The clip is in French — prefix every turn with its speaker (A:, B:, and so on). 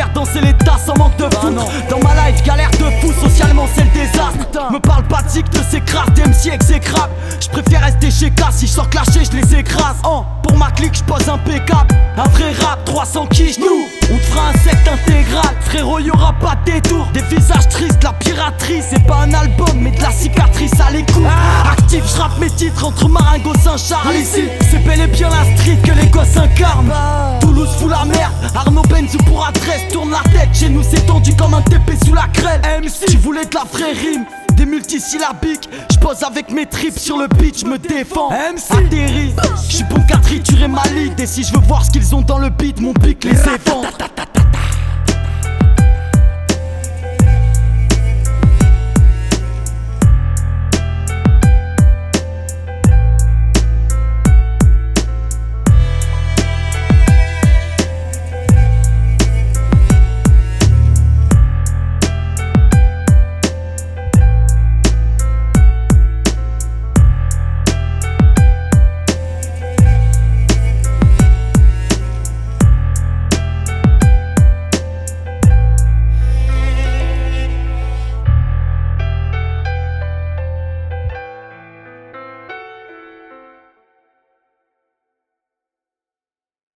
A: faire danser les tasses en manque de fou. Dans ma life, galère de fou, socialement c'est le désastre. Me parle pas de zik, de ces crasses, d'MC exécrable. J'préfère rester chez K, si j'sors clasher, j'les écrase. Pour ma clique, j'pose impeccable. Un vrai rap, 300 quiches, nous on te fera un secte intégral. Frérot, y'aura pas de détour. Des visages tristes, la piraterie. C'est pas un album, mais de la cicatrice à l'écoute. Actif, j'rappe mes titres entre Maringo Saint-Charles. Ici, c'est bel et bien la street que les gosses incarnent. Toulouse fout la merde, Arnaud Benzou pour adresse. Tourne la tête, chez nous c'est tendu comme un TP sous la crème. MC, tu voulais de la vraie rime, des multisyllabiques. J'pose avec mes tripes sur le beat, j'me défends. MC atterri, j'suis bon qu'à triturer ma ligue. Et si j'veux voir ce qu'ils ont dans le beat, mon pic les évente.